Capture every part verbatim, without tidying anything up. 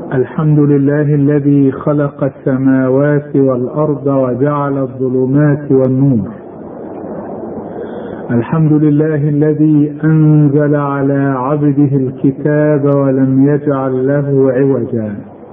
الحمد لله الذي خلق السماوات والأرض وجعل الظلمات والنور. الحمد لله الذي أنزل على عبده الكتاب ولم يجعل له عوجا.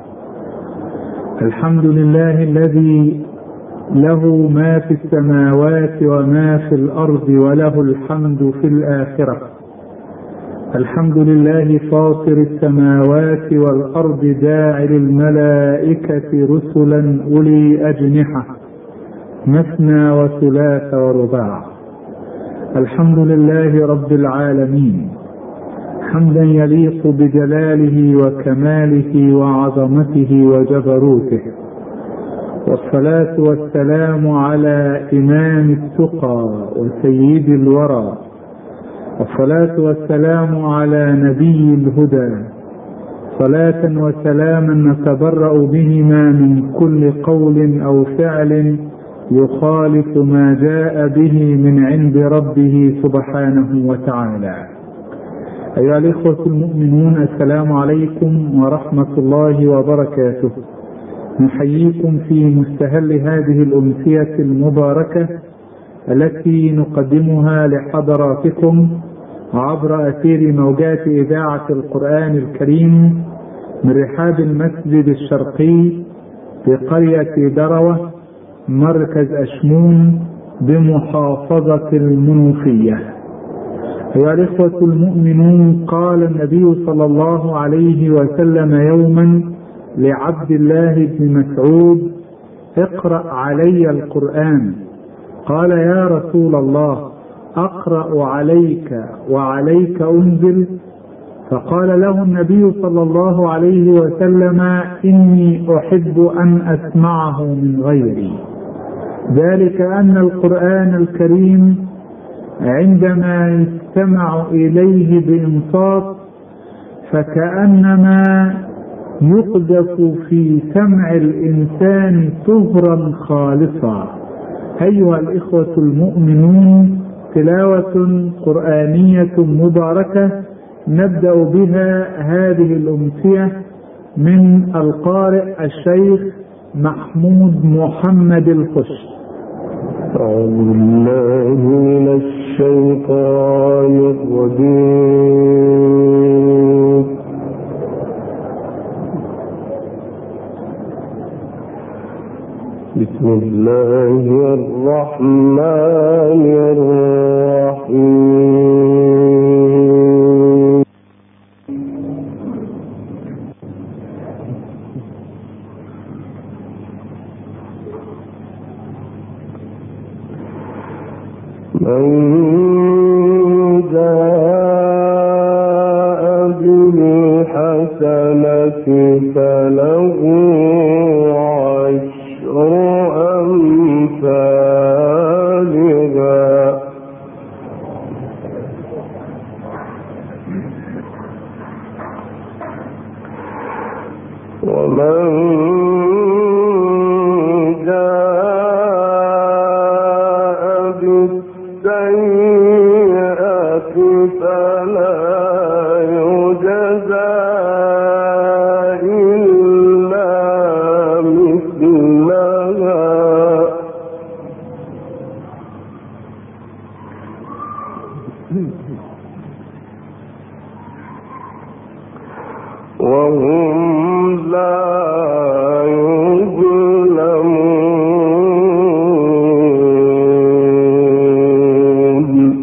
الحمد لله الذي له ما في السماوات وما في الأرض وله الحمد في الآخرة. الحمد لله فاطر السماوات والأرض جاعل الملائكة رسلا أولي أجنحة مثنى وثلاث ورباع. الحمد لله رب العالمين حمدا يليق بجلاله وكماله وعظمته وجبروته، والصلاة والسلام على إمام التقى وسيد الورى، والصلاة والسلام على نبي الهدى، صلاة وسلاما نتبرأ بهما من كل قول أو فعل يخالف ما جاء به من عند ربه سبحانه وتعالى. أيها الإخوة المؤمنون، السلام عليكم ورحمة الله وبركاته. نحييكم في مستهل هذه الأمسية المباركة التي نقدمها لحضراتكم عبر أثير موجات إذاعة القرآن الكريم من رحاب المسجد الشرقي في قرية دروة مركز أشمون بمحافظة المنوفية. أيها الإخوة المؤمنون، قال النبي صلى الله عليه وسلم يوما لعبد الله بن مسعود: اقرأ علي القرآن. قال: يا رسول الله، أقرأ عليك وعليك أنزل؟ فقال له النبي صلى الله عليه وسلم: إني أحب أن أسمعه من غيري. ذلك أن القرآن الكريم عندما يستمع إليه بإنصات فكأنما يقذف في سمع الإنسان طهرا خالصا. أيها الإخوة المؤمنون، تلاوة قرآنية مباركة نبدأ بها هذه الأمسية من القارئ الشيخ محمود محمد الخش. أعوذ بالله من الشيطان الرجيم. بسم الله الرحمن الرحيم. من جاء بالحسنة فله عشر أمثالها ومن وهم لا يظلمون.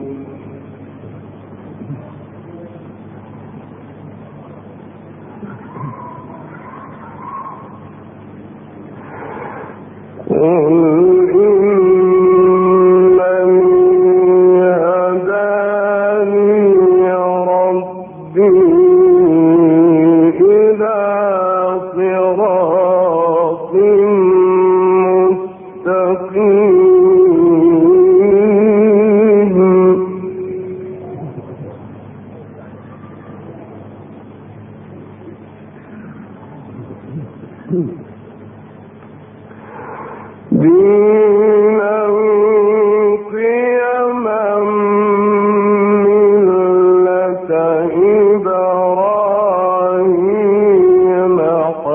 إبراهيم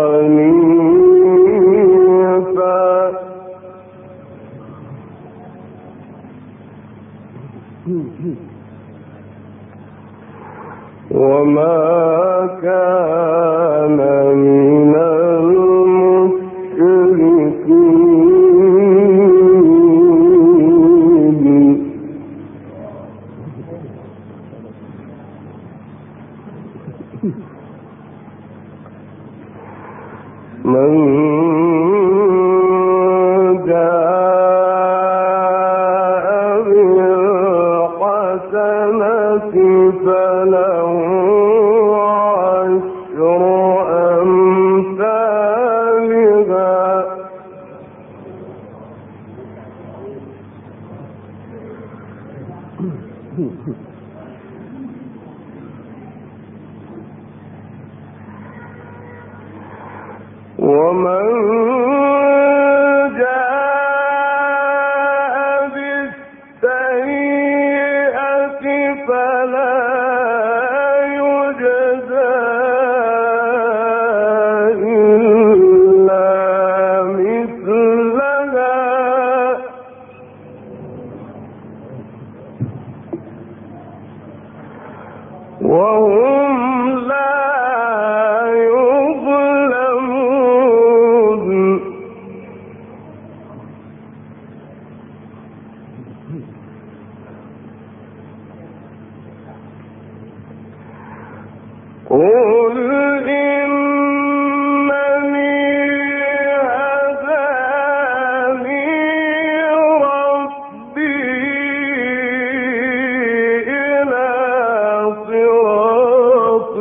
وما كان من المشركين من جاء بالحسنة فله عشر أمثالها ومن جاء بالسيئة فلا يجزى إلا مثلها وهم لا يظلمون قل إنني هداني ربي إلى صراط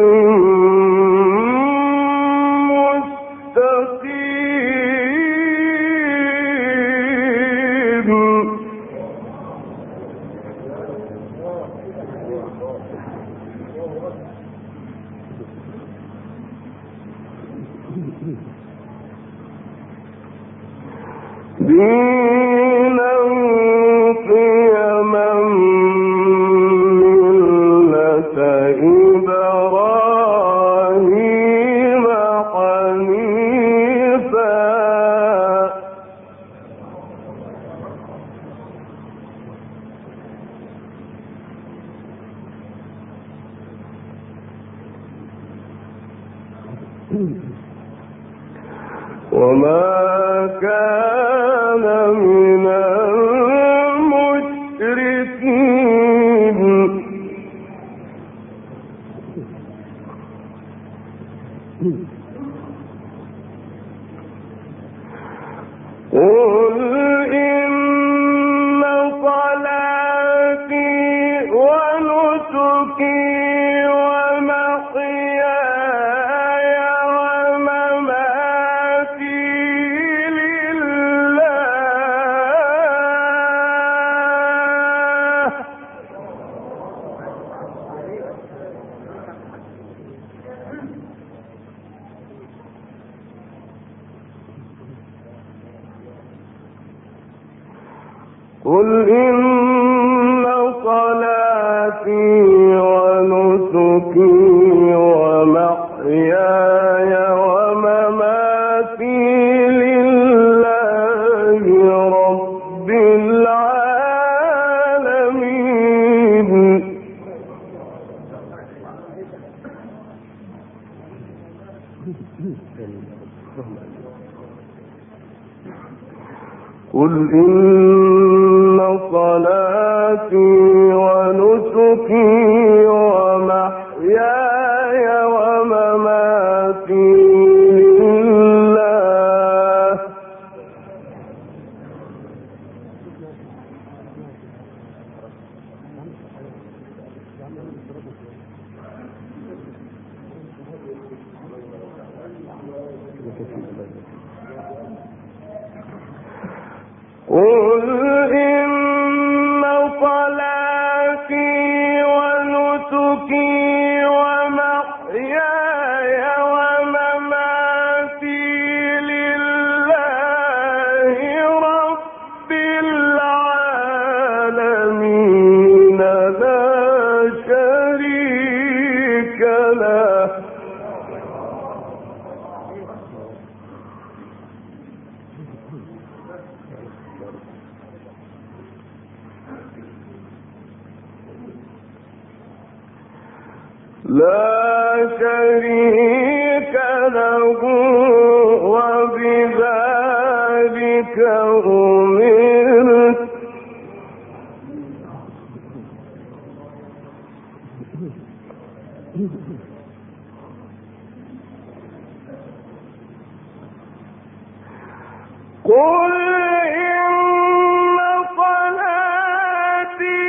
مستقيم دينا قيما ملة إبراهيم حنيفا وما كان من المشركين قل إن صلاتي ونسكي ومحياي ومماتي لله قل إن صلاتي ونسكي ومحياي ومماتي لله رب العالمين قل إن صلاتي ونسكي ومحياي ومماتي لله قل إن صلاتي ونسكي ومحياي ومماتي لله رب العالمين لا شريك له لا شريك له وبذلك أمرت قل إن صلاتي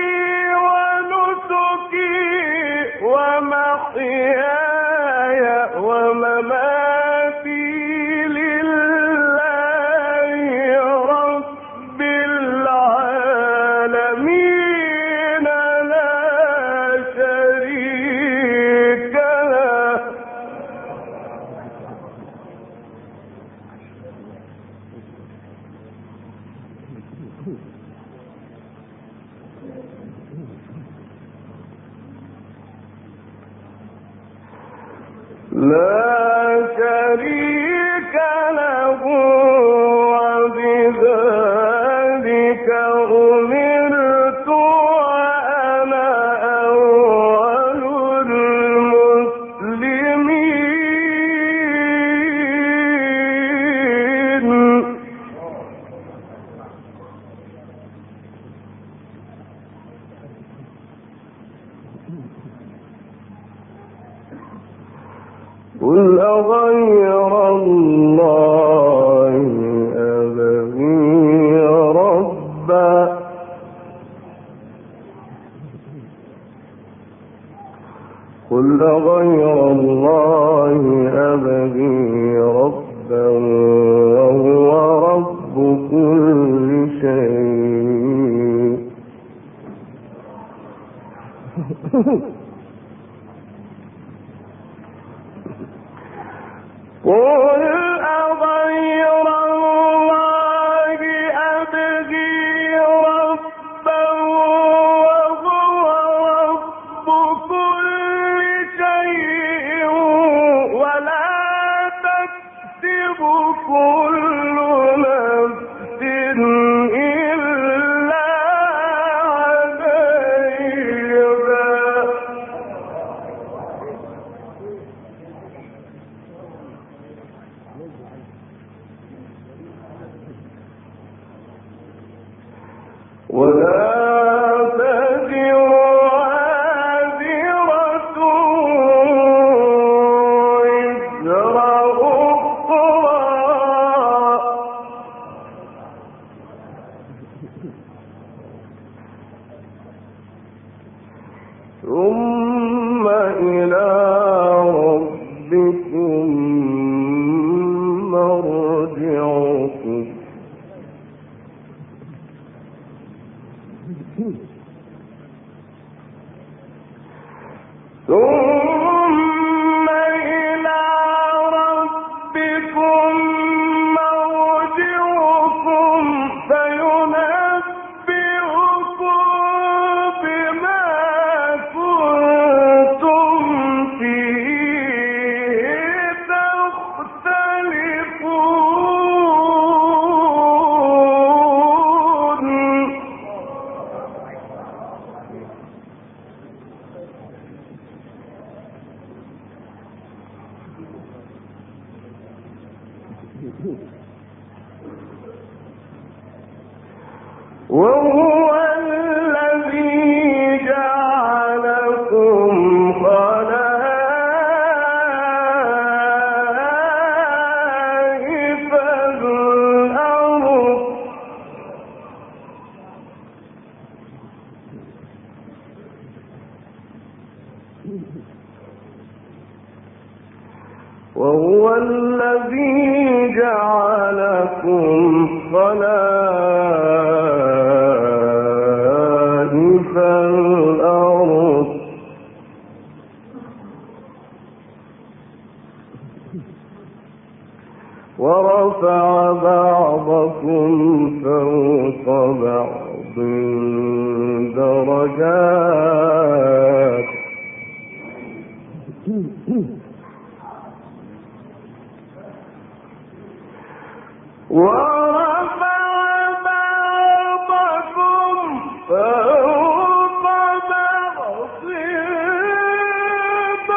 ونسكي ومحياي ومماتي لله رب العالمين لا شريك له لا شريك له وبذلك أمرت وأنا أول المسلمين قل أغير الله أبغي ربا قل أغير الله أبغي ربا وهو رب كل شيء قل أغير الله أبغي ربا وهو رب كل شيء ولا تكسب كل نفس إلا عليها ولا تزر وازرة وزر أخرى ثم إلى ربكم مرجعكم ثم إلى ربكم مرجعكم فينبئكم بما كنتم فيه تختلفون وهو الذي جعلكم خلائف الأرض وهو الذي جعلكم خلائف الأرض ورفع بعضكم فوق بعض درجات ورفع بعضكم فوق بعض درجات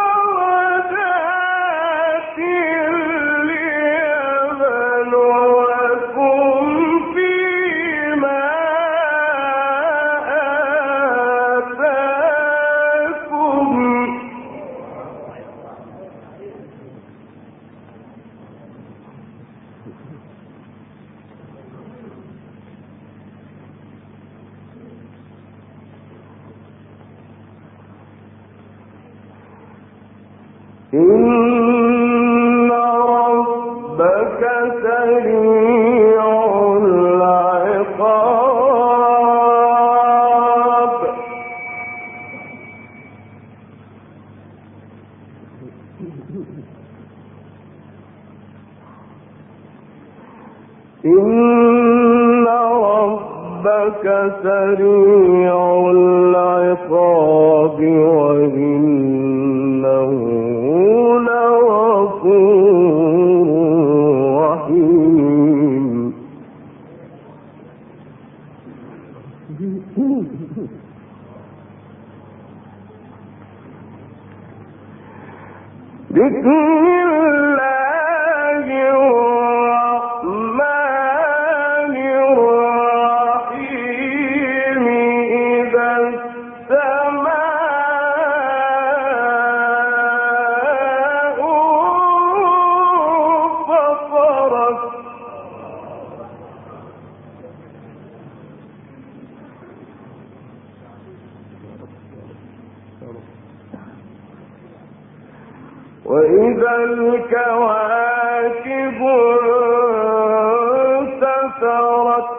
إن ربك سريع العقاب وإنه لغفور رحيم. بسم الله الرحمن الرحيم. إذا السماء انفطرت وإذا الكواكب انتثرت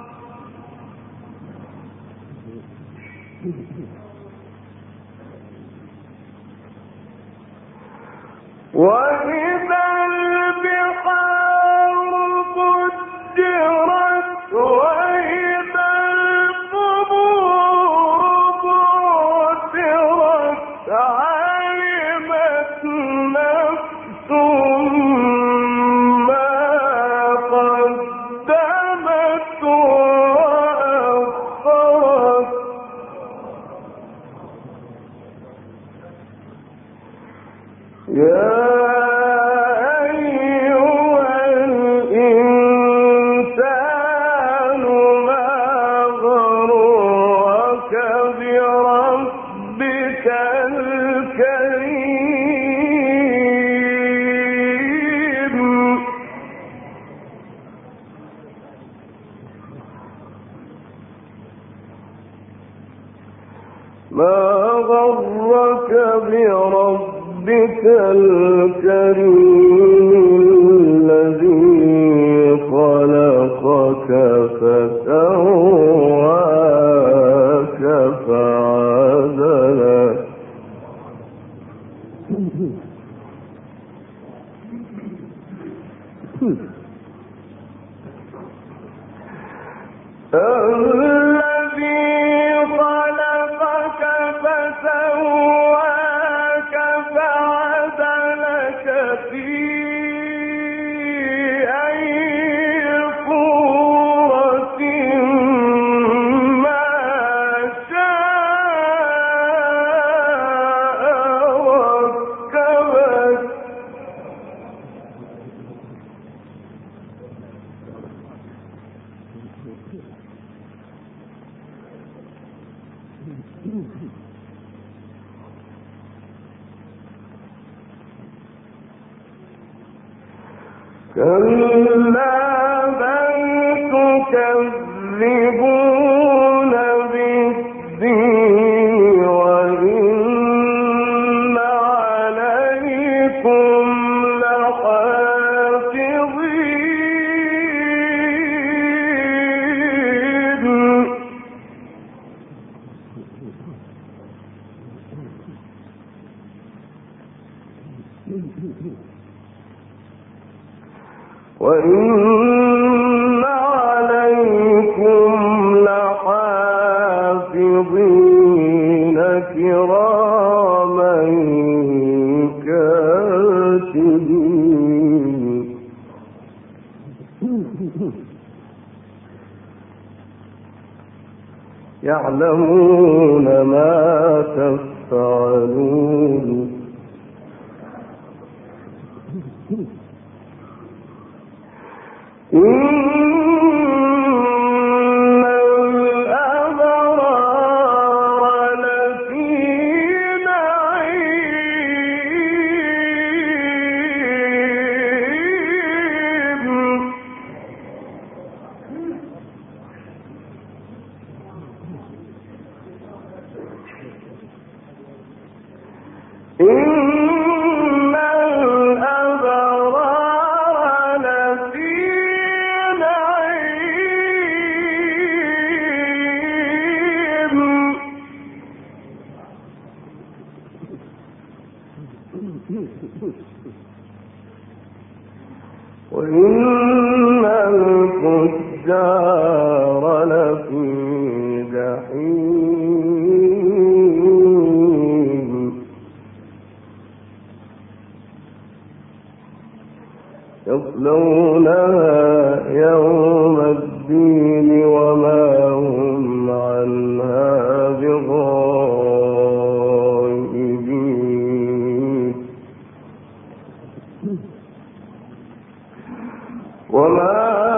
وإذا البحار فجرت وإذا القبور بعثرت علمت نفس ما قدمت وأخرت. يا أيها الإنسان ما غرك بربك الكريم. ما غرك بربك الكريم الذي خلقك فسواك فعدلك. الذي خلقك فسواك فعدلك في أي صورة ما شاء ركبك. كلا بل تكذبون بالدين وإن عليكم لحافظين. وإن عليكم لحافظين كراما كاتبين. يعلمون ما تفعلون. إن الأبرار لفي نعيم. إن الأبرار لفي وإن الفجار لفي جحيم يصلونها يوم الدين وما هم عنها بغائبين وما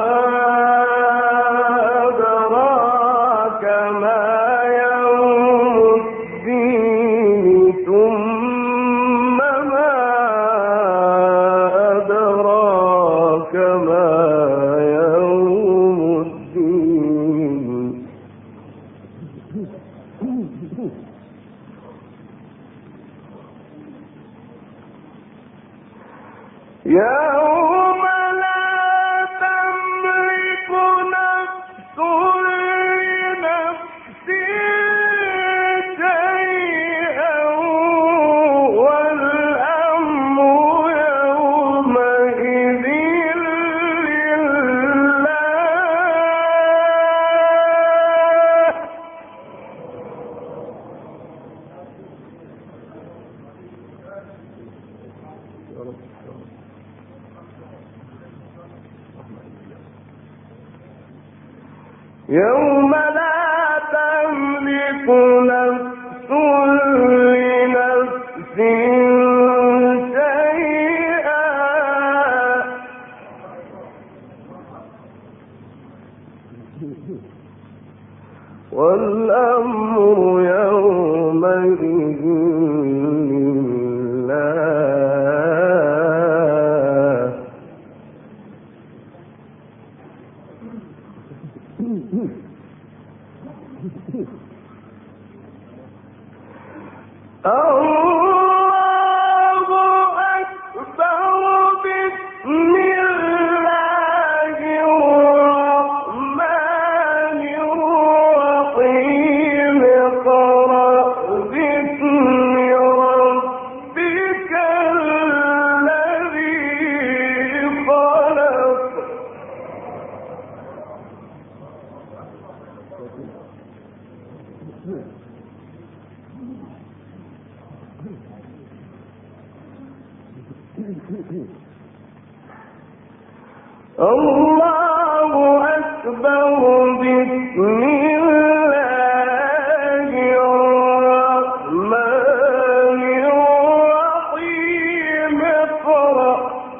أدراك ما يوم الدين ثم ما أدراك ما يوم الدين يوم لا تملك نفس لنفس شيئا والأمر يومئذ لله يوم لا تملك نفس لنفس شيئا والأمر يومئذ لله الله أكبر بسم الله الرحمن الرحيم اقرأ باسم ربك الذي خلق الله أكبر بسم الله الرحمن الرحيم اقرأ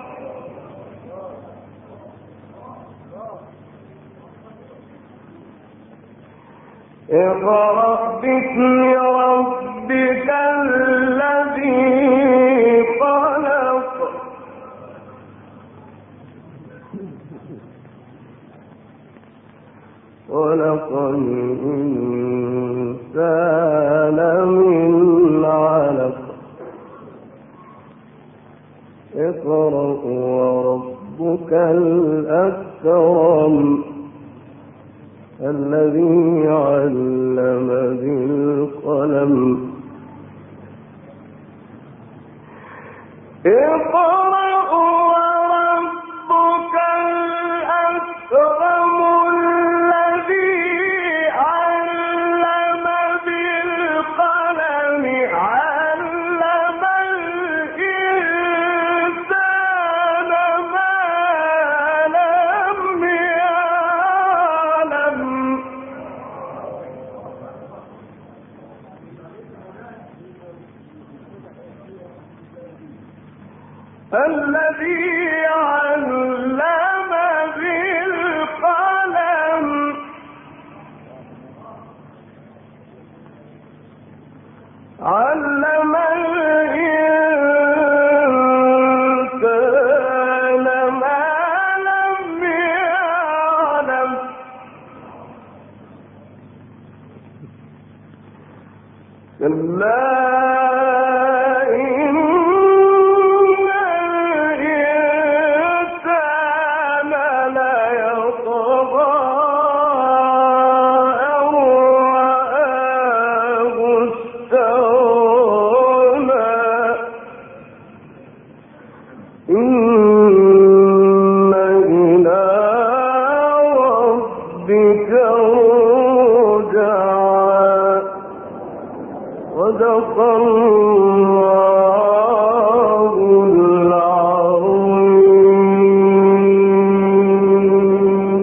اقرأ باسم ربك الذي خلق خلق الإنسان من علق اقرأ وربك الأكرم الذي علم بالقلم اقرأ وربك الأكرم الذي علم بالقلم علم الإنسان ما لم يعلم الذي علم بالقلم علم الإنسان ما لم يعلم كلا إن إلى ربك رجعا صدق الله العظيم.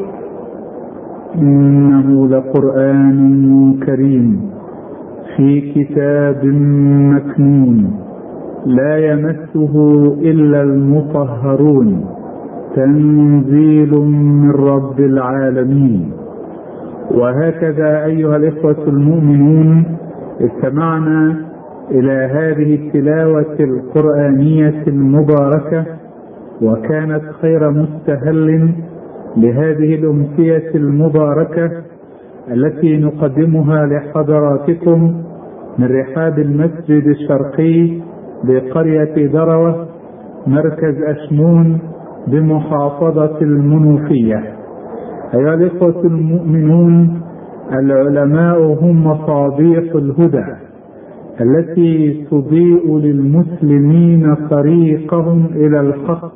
إنه لقرآن كريم في كتاب مكنون لا يمسه إلا المطهرون تنزيل من رب العالمين. وهكذا أيها الإخوة المؤمنون استمعنا إلى هذه التلاوة القرآنية المباركة، وكانت خير مستهل لهذه الأمسية المباركة التي نقدمها لحضراتكم من رحاب المسجد الشرقي بقرية دروة مركز أشمون بمحافظة المنوفية. أيها الإخوة المؤمنون، العلماء هم مصابيح الهدى التي تضيء للمسلمين طريقهم إلى الحق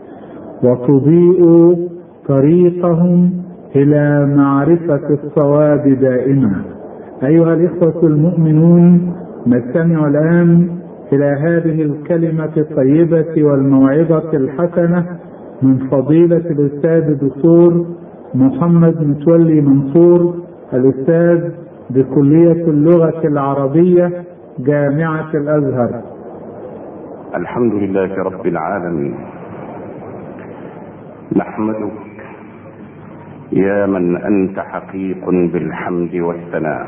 وتضيء طريقهم إلى معرفة الصواب دائما. أيها الإخوة المؤمنون، نستمع الآن إلى هذه الكلمة الطيبة والموعظة الحسنة من فضيلة الأستاذ الدكتور محمد متولي منصور، الأستاذ بكلية اللغة العربية جامعة الأزهر. الحمد لله رب العالمين، نحمدك يا من أنت حقيق بالحمد والثناء،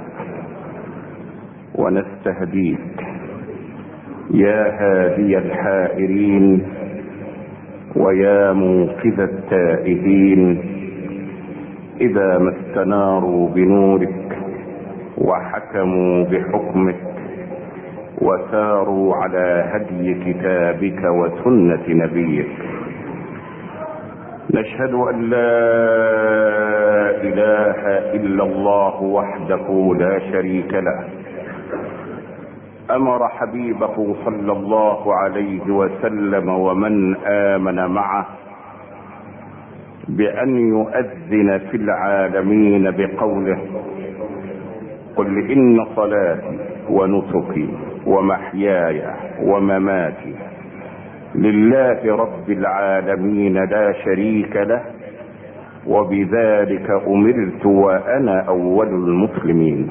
ونستهديك يا هادي الحائرين ويا منقذ التائهين إذا ما استناروا بنورك وحكموا بحكمك وساروا على هدي كتابك وسنة نبيك. نشهد أن لا إله إلا الله وحده لا شريك له، أمر حبيبه صلى الله عليه وسلم ومن آمن معه بأن يؤذن في العالمين بقوله: قل إن صلاتي ونسكي ومحياي ومماتي لله رب العالمين لا شريك له، وبذلك أمرت وأنا أول المسلمين.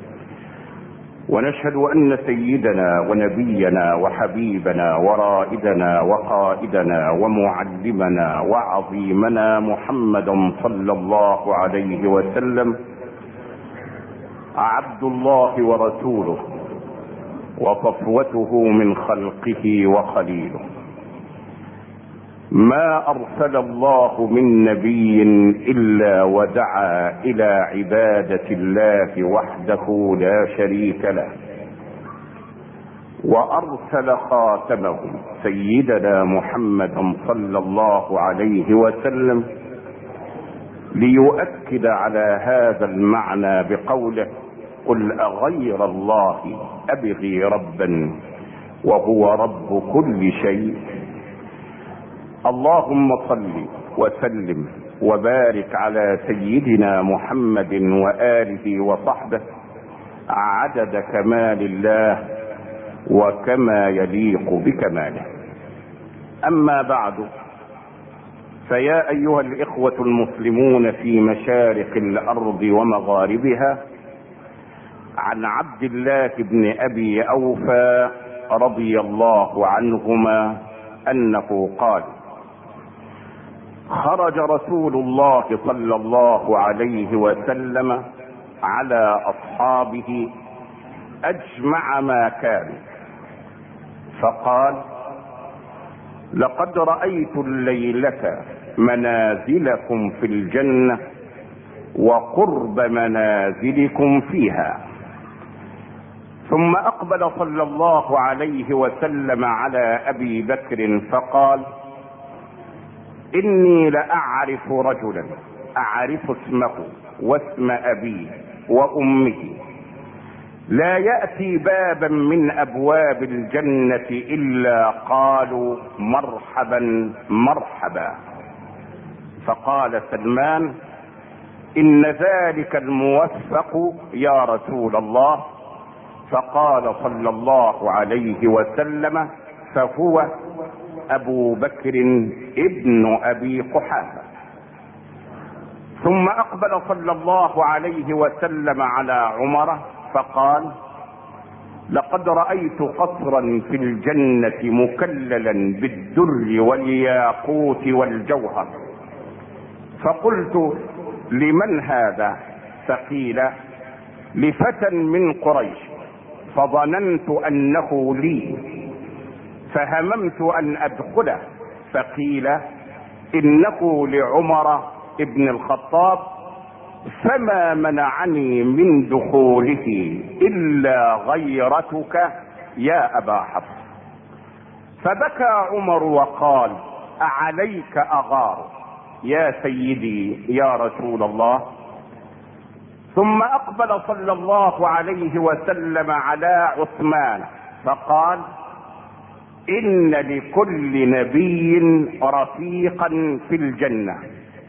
ونشهد أن سيدنا ونبينا وحبيبنا ورائدنا وقائدنا ومعلمنا وعظيمنا محمدا صلى الله عليه وسلم عبد الله ورسوله وصفوته من خلقه وخليله، ما أرسل الله من نبي إلا ودعا إلى عبادة الله وحده لا شريك له، وأرسل خاتمهم سيدنا محمدا صلى الله عليه وسلم ليؤكد على هذا المعنى بقوله: قل أغير الله أبغي ربا وهو رب كل شيء. اللهم صل وسلم وبارك على سيدنا محمد وآله وصحبه عدد كمال الله وكما يليق بكماله. أما بعد، فيا أيها الإخوة المسلمون في مشارق الأرض ومغاربها، عن عبد الله بن أبي أوفى رضي الله عنهما أنه قال: خرج رسول الله صلى الله عليه وسلم على أصحابه أجمع ما كان، فقال: لقد رأيت الليلة منازلكم في الجنة وقرب منازلكم فيها. ثم أقبل صلى الله عليه وسلم على أبي بكر فقال: إني لأعرف رجلا أعرف اسمه واسم أبيه وأمه، لا يأتي بابا من ابواب الجنة الا قالوا مرحبا مرحبا. فقال سلمان: ان ذلك الموفق يا رسول الله. فقال صلى الله عليه وسلم: فهو ابو بكر ابن ابي قحافة. ثم اقبل صلى الله عليه وسلم على عمر فقال: لقد رأيت قصرا في الجنة مكللا بالدر والياقوت والجوهر. فقلت: لمن هذا؟ فقيل: لفتى من قريش. فظننت انه لي فهممت ان ادخله، فقيل: انه لعمر ابن الخطاب، فما منعني من دخوله الا غيرتك يا ابا حفص. فبكى عمر وقال: اعليك اغار يا سيدي يا رسول الله. ثم اقبل صلى الله عليه وسلم على عثمان فقال: ان لكل نبي رفيقا في الجنة،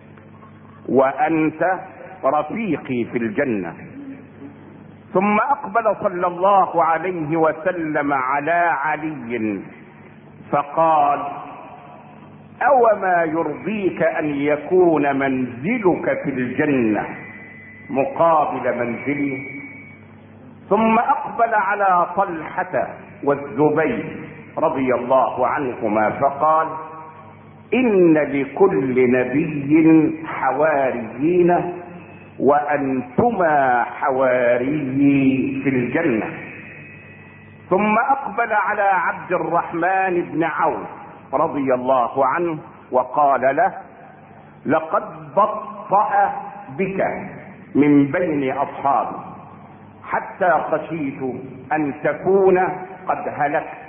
وانت رفيقي في الجنة. ثم اقبل صلى الله عليه وسلم على علي فقال: اوما يرضيك ان يكون منزلك في الجنة مقابل منزلي؟ ثم اقبل على طلحة والزبير رضي الله عنهما فقال: ان لكل نبي حواريين، وانتما حواريي في الجنة. ثم اقبل على عبد الرحمن بن عوف رضي الله عنه وقال له: لقد بطأ بك من بين اصحابي حتى خشيت ان تكون قد هلكت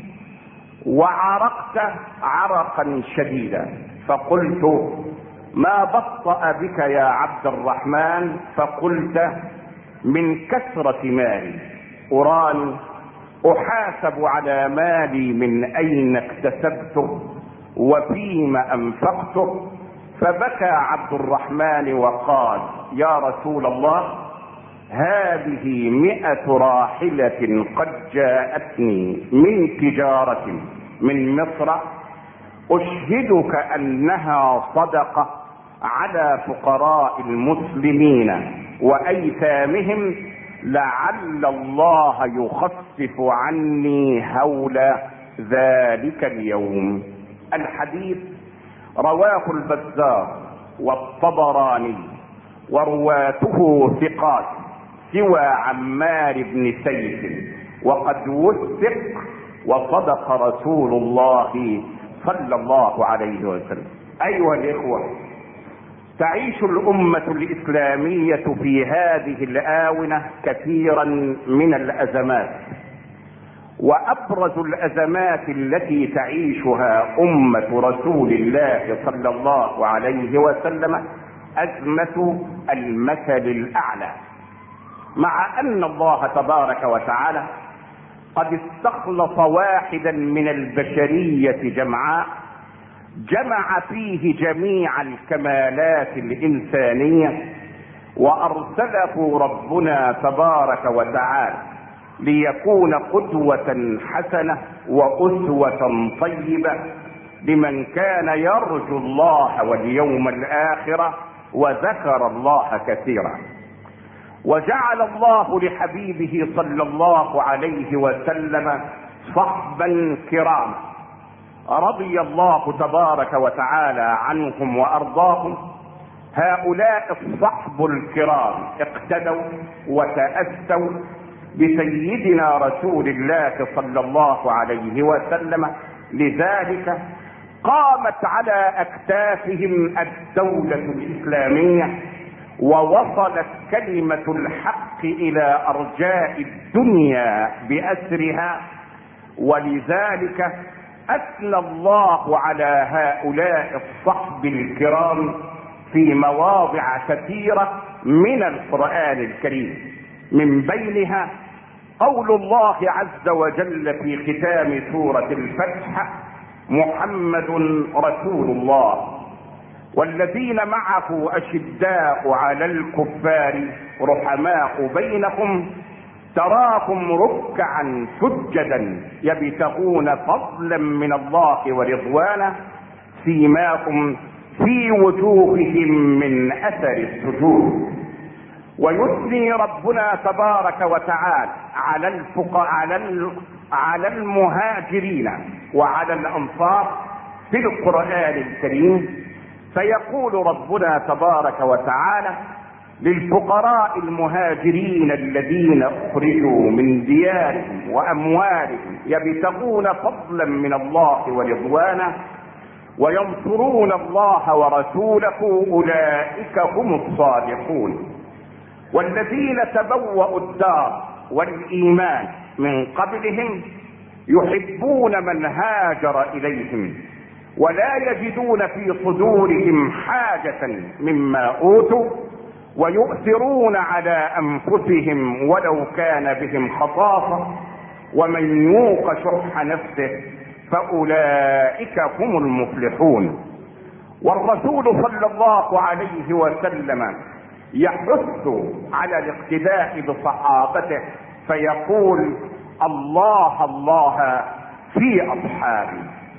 وعرقت عرقا شديدا. فقلت: ما بطأ بك يا عبد الرحمن؟ فقلت: من كثرة مالي، أراني أحاسب على مالي من أين اكتسبته وفيما أنفقته. فبكى عبد الرحمن وقال: يا رسول الله، هذه مئة راحلة قد جاءتني من تجارة من مصر، أشهدك أنها صدقة على فقراء المسلمين وأيتامهم، لعل الله يخفف عني هول ذلك اليوم. الحديث رواه البزار والطبراني ورواته ثقات سوى عمار بن سيف، وقد وثق وصدق رسول الله صلى الله عليه وسلم. ايها الاخوة، تعيش الامة الاسلامية في هذه الاونة كثيرا من الازمات، وابرز الازمات التي تعيشها امة رسول الله صلى الله عليه وسلم ازمة المثل الاعلى. مع ان الله تبارك وتعالى قد استخلص واحدا من البشرية جمعاء جمع فيه جميع الكمالات الانسانية، وارسله ربنا تبارك وتعالى ليكون قدوة حسنة واسوة طيبة لمن كان يرجو الله واليوم الاخر وذكر الله كثيرا. وجعل الله لحبيبه صلى الله عليه وسلم صحبا كراما رضي الله تبارك وتعالى عنهم وارضاهم. هؤلاء الصحب الكرام اقتدوا وتأسوا بسيدنا رسول الله صلى الله عليه وسلم، لذلك قامت على اكتافهم الدولة الاسلامية، ووصلت كلمة الحق الى ارجاء الدنيا باسرها. ولذلك اثنى الله على هؤلاء الصحب الكرام في مواضع كثيرة من القرآن الكريم، من بينها قول الله عز وجل في ختام سورة الفتح: محمد رسول الله والذين معه أشداء على الكفار رحماء بينهم تراكم ركعا سجدا يبتغون فضلا من الله ورضوانا سيماكم في وجوههم من أثر السجود. ويثني ربنا تبارك وتعالى على الفقراء على على المهاجرين وعلى الأنصار في القرآن الكريم، فيقول ربنا تبارك وتعالى للفقراء المهاجرين الذين اخرجوا من ديارهم واموالهم يبتغون فضلا من الله ورضوانه وينصرون الله ورسوله اولئك هم الصادقون. والذين تبوأوا الدار والايمان من قبلهم يحبون من هاجر اليهم ولا يجدون في صدورهم حاجة مما اوتوا ويؤثرون على انفسهم ولو كان بهم خصاصة ومن يوق شح نفسه فاولئك هم المفلحون. والرسول صلى الله عليه وسلم يحث على الاقتداء بصحابته فيقول: الله الله في اصحابي.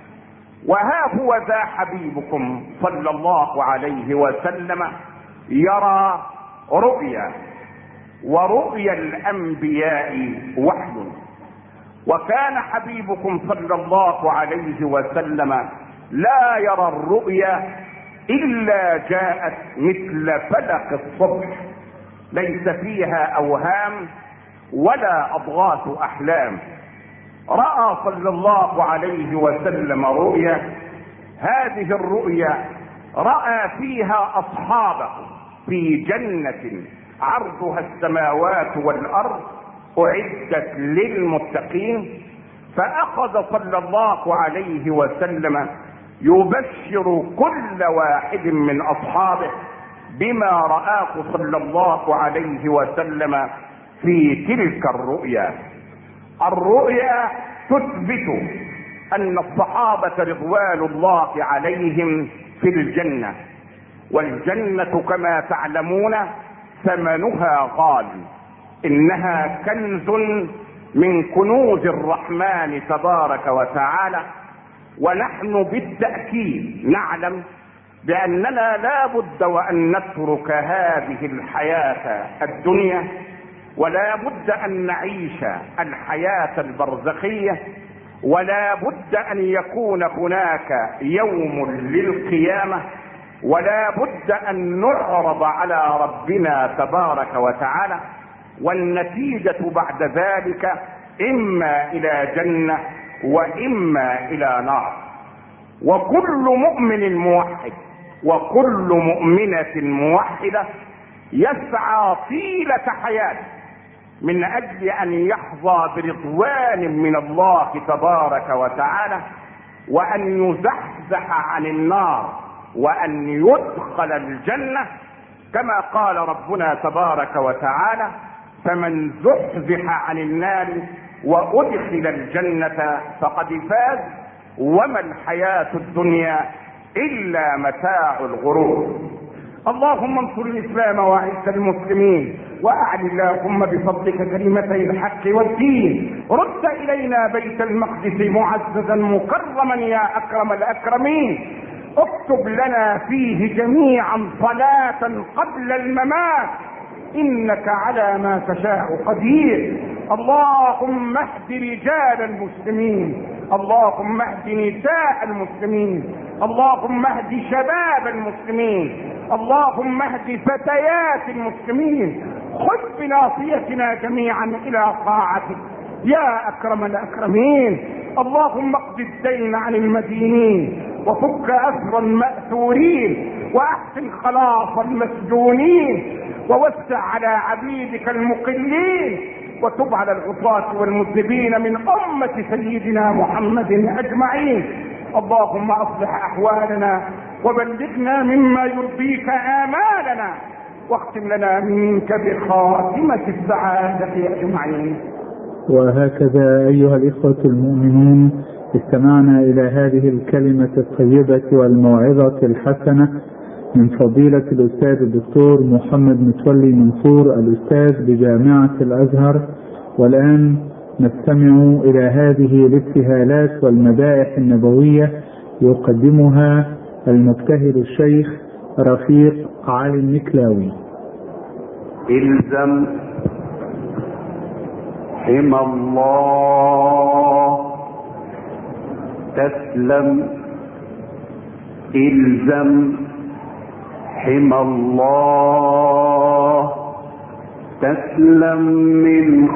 وها هو ذا حبيبكم صلى الله عليه وسلم يرى رؤيا، ورؤيا الانبياء وحي. وكان حبيبكم صلى الله عليه وسلم لا يرى الرؤيا الا جاءت مثل فلق الصبح ليس فيها اوهام ولا اضغاث احلام. رأى صلى الله عليه وسلم رؤيا، هذه الرؤيا رأى فيها أصحابه في جنة عرضها السماوات والأرض أعدت للمتقين، فأخذ صلى الله عليه وسلم يبشر كل واحد من أصحابه بما رآه صلى الله عليه وسلم في تلك الرؤيا. الرؤيا تثبت ان الصحابة رضوان الله عليهم في الجنة، والجنة كما تعلمون ثمنها غال، انها كنز من كنوز الرحمن تبارك وتعالى. ونحن بالتأكيد نعلم باننا لا بد وان نترك هذه الحياة الدنيا ولا بد ان نعيش الحياة البرزخية، ولا بد ان يكون هناك يوم للقيامة، ولا بد ان نعرض على ربنا تبارك وتعالى، والنتيجة بعد ذلك اما الى جنة واما الى نار. وكل مؤمن موحد وكل مؤمنة موحدة يسعى طيلة حياته من اجل ان يحظى برضوان من الله تبارك وتعالى، وان يزحزح عن النار، وان يدخل الجنة، كما قال ربنا تبارك وتعالى: فمن زحزح عن النار وادخل الجنة فقد فاز وما الحياة الدنيا الا متاع الغرور. اللهم انصر الاسلام واعز المسلمين، واعل اللهم بفضلك كلمتي الحق والدين. رد الينا بيت المقدس معززا مكرما يا اكرم الاكرمين. اكتب لنا فيه جميعا صلاة قبل الممات، انك على ما تشاء قدير. اللهم اهد رجال المسلمين، اللهم اهد نساء المسلمين، اللهم اهد شباب المسلمين، اللهم اهد فتيات المسلمين. خذ بناصيتنا جميعا الى طاعتك يا اكرم الاكرمين. اللهم اقض الدين عن المدينين، وفك اسر المأثورين، واحسن خلاص المسجونين، ووسع على عبيدك المقلين، وتب على العصاة والمذنبين من أمة سيدنا محمد أجمعين. اللهم أصلح أحوالنا وبلغنا مما يرضيك آمالنا، واختم لنا منك بخاتمة السعادة أجمعين. وهكذا أيها الإخوة المؤمنون استمعنا إلى هذه الكلمة الطيبة والموعظة الحسنة من فضيلة الأستاذ الدكتور محمد متولي منصور الأستاذ بجامعة الأزهر. والآن نستمع إلى هذه الابتهالات والمدائح النبوية يقدمها المبتهل الشيخ رفيق علي المكلاوي. إلزم حمى الله تسلم، إلزم حمى الله تسلم من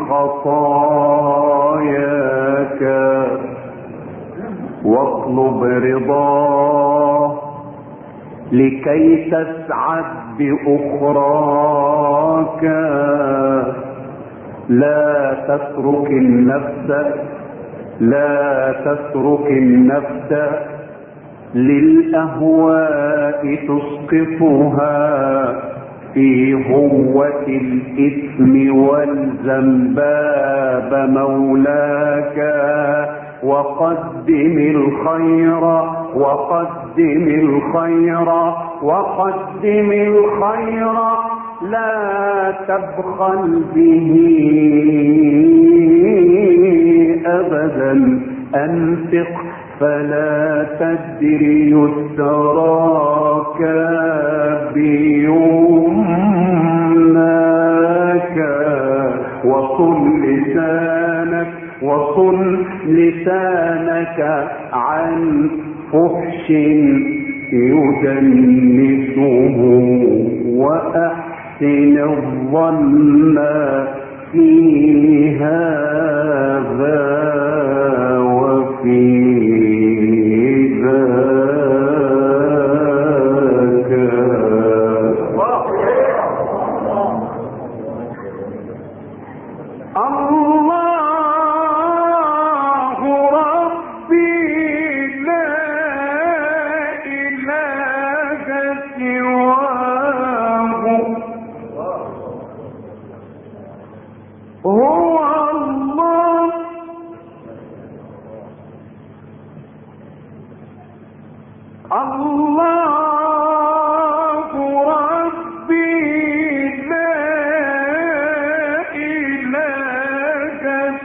خطاياك، واطلب رضاه لكي تسعد بأخراك. لا تترك النفس لا تترك النفس للأهواء تسقطها في هوة الإثم والذنب باب مولاك. وقدم الخير وقدم الخير وقدم الخير لا تبخل به أبدا. أنفق فلا تدري يسراك بيمناك. وصل لسانك وصل لسانك عن فحش يدنسه، وأحسن الظن في هذا وفي ذاك. الله ربي لا إله سواه، هو الله الله ربي لا إله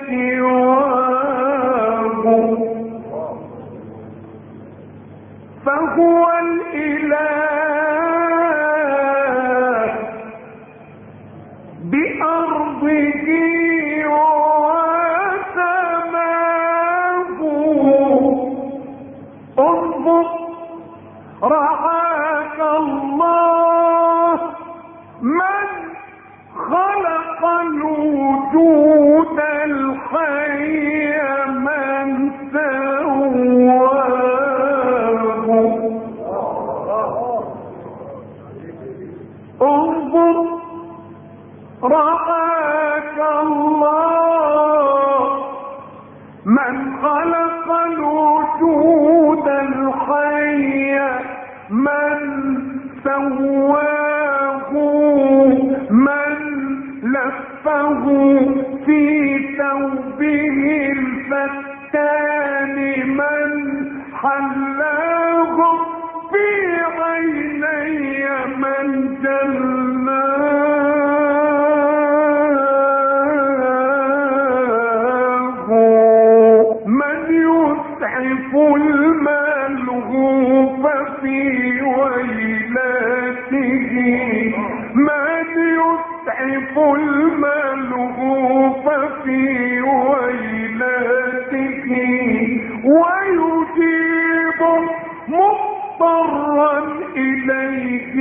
سواه، فهو الإله بأرضه وسماه. انظر رعاك الله من خلق الوجود الحي من سواه. انظر رعاك الله من خلق الوجود الحي من سواه، من لفه في ثوبه الفتان، من حلاه في عيني من جلاه، من يسعف الملهوف في ويلاته، من يسعف الملهوف في ويلاته، ويجيب مضطرا إليه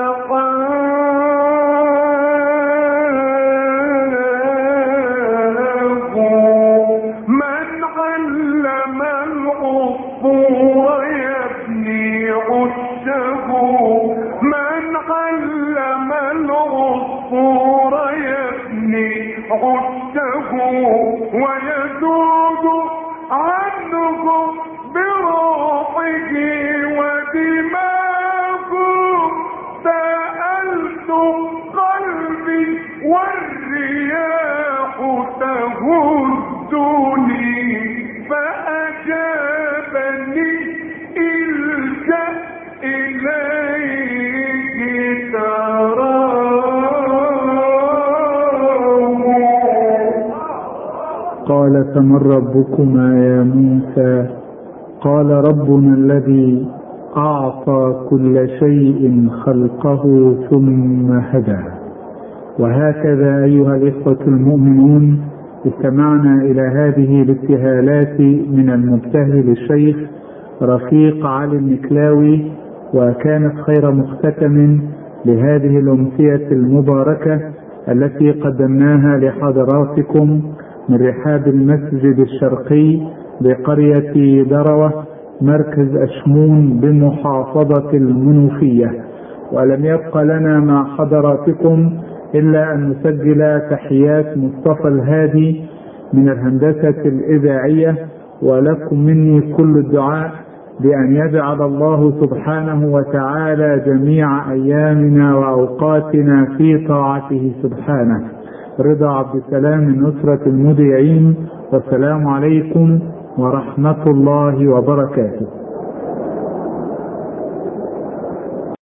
دعاه، من علم العصفور يبني عشه، من علم العصفور يبني عشه، ويذود عنه بروحه ودماغه. سألت قلبي والرياح تهز فقال: فمن ربكما يا موسى؟ قال: ربنا الذي أعطى كل شيء خلقه ثم هدى. وهكذا أيها الإخوة المؤمنون استمعنا إلى هذه الابتهالات من المبتهل الشيخ رفيق علي المكلاوي، وكانت خير مختتم لهذه الأمسية المباركة التي قدمناها لحضراتكم من رحاب المسجد الشرقي بقرية دروة مركز أشمون بمحافظة المنوفية. ولم يبق لنا مع حضراتكم إلا أن نسجل تحيات مصطفى الهادي من الهندسة الإذاعية، ولكم مني كل الدعاء بأن يجعل الله سبحانه وتعالى جميع أيامنا وأوقاتنا في طاعته سبحانه. رضا عبد السلام من أسرة المذيعين، والسلام عليكم ورحمة الله وبركاته.